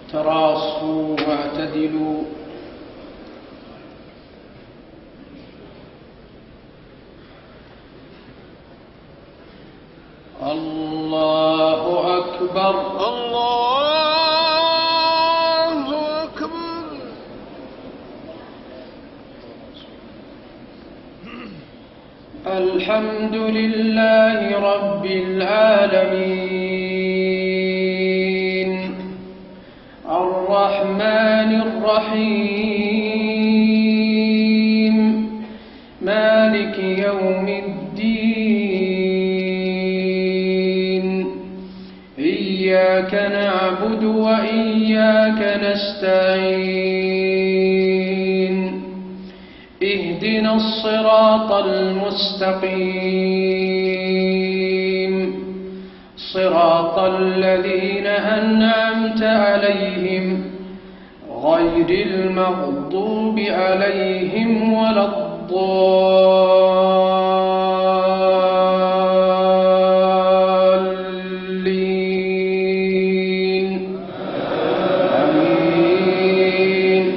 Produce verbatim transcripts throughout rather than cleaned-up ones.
تراصوا واعتدلوا. الله أكبر. الله أكبر. الحمد لله رب العالمين الرحمن الرحيم مالك يوم الدين إياك نعبد وإياك نستعين اهدنا الصراط المستقيم صراط الذين أنعمت عليهم غير المغضوب عليهم ولا الضالين آمين.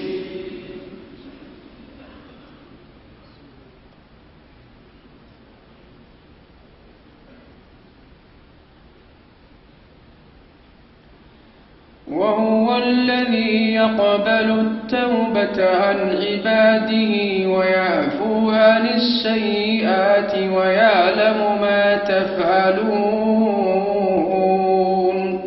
وهو الذي يقبل التوبة عن عباده ويعفو عن السيئات ويعلم ما تفعلون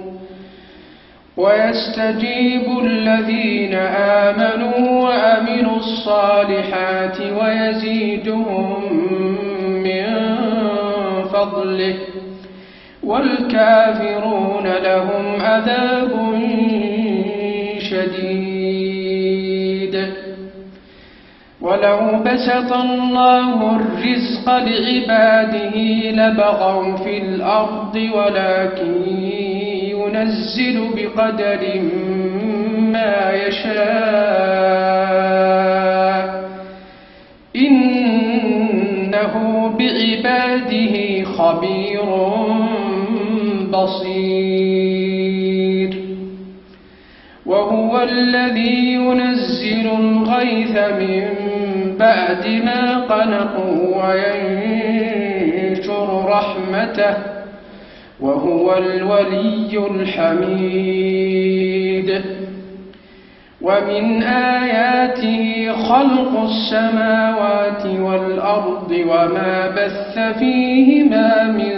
ويستجيب الذين آمنوا وعملوا الصالحات ويزيدهم من فضله والكافرون لهم عذاب شديد. ولو بسط الله الرزق لعباده لبغوا في الأرض ولكن ينزل بقدر ما يشاء إنه بعباده خبير بصير. وهو الذي ينزل الغيث من بعد ما قنطوا وينشر رحمته وهو الولي الحميد. ومن آياته خلق السماوات والأرض وما بث فيهما من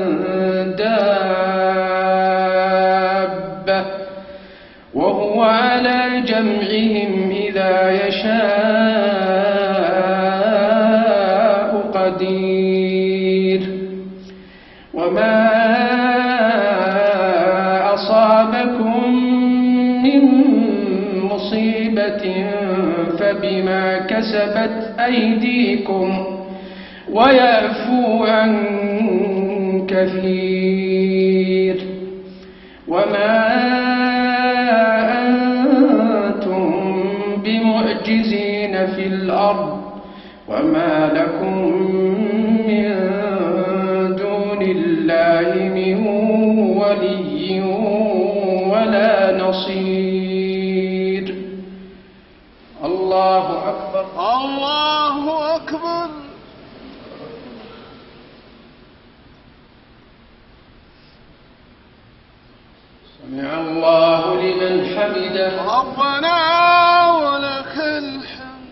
دابة وهو على جمعهم إذا يشاء قدير. وما أصابكم من مصيبة فبما كسبت أيديكم ويعفو عن كثير. وما أنتم بمعجزين في الأرض وما لكم من دون الله من ولي ولا نصير. الله أكبر. الله أكبر. سمع الله لمن حمده. ربنا ولك الحمد.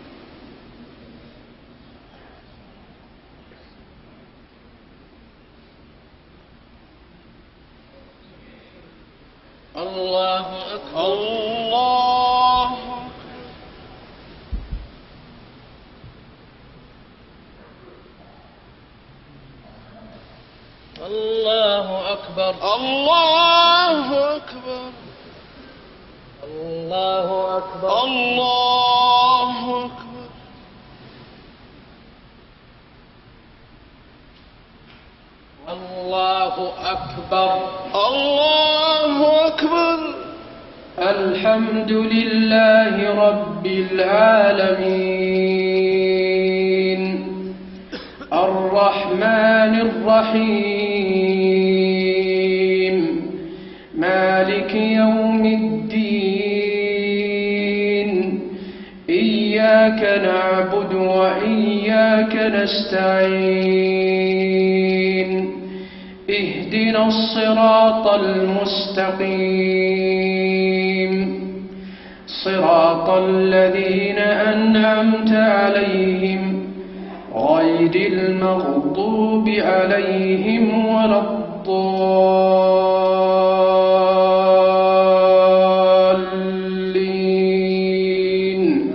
الله أكبر. الله الله أكبر. الله أكبر. الله أكبر. الله أكبر. الله أكبر. الله أكبر. الحمد لله رب العالمين الرحمن الرحيم مالك يوم الدين إياك نعبد وإياك نستعين اهدنا الصراط المستقيم صراط الذين أنعمت عليهم غير المغضوب عليهم ولا الضالين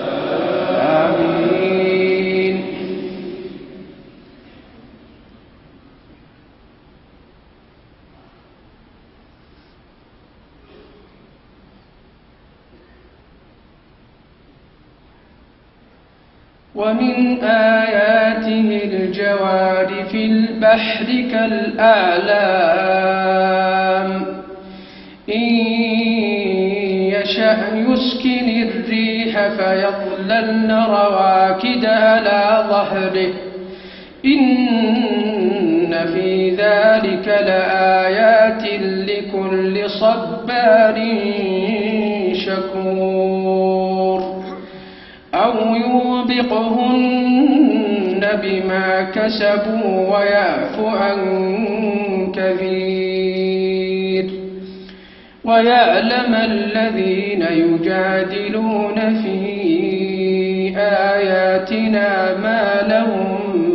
آمين. ومن آياته الجوار في البحر كالأعلام إن يشأ يسكن الريح فيظللن رواكد على ظهره إن في ذلك لآيات لكل صبار شكور أو يوبقهن بما كسبوا ويعفو عن كثير ويعلم الذين يجادلون في آياتنا ما لهم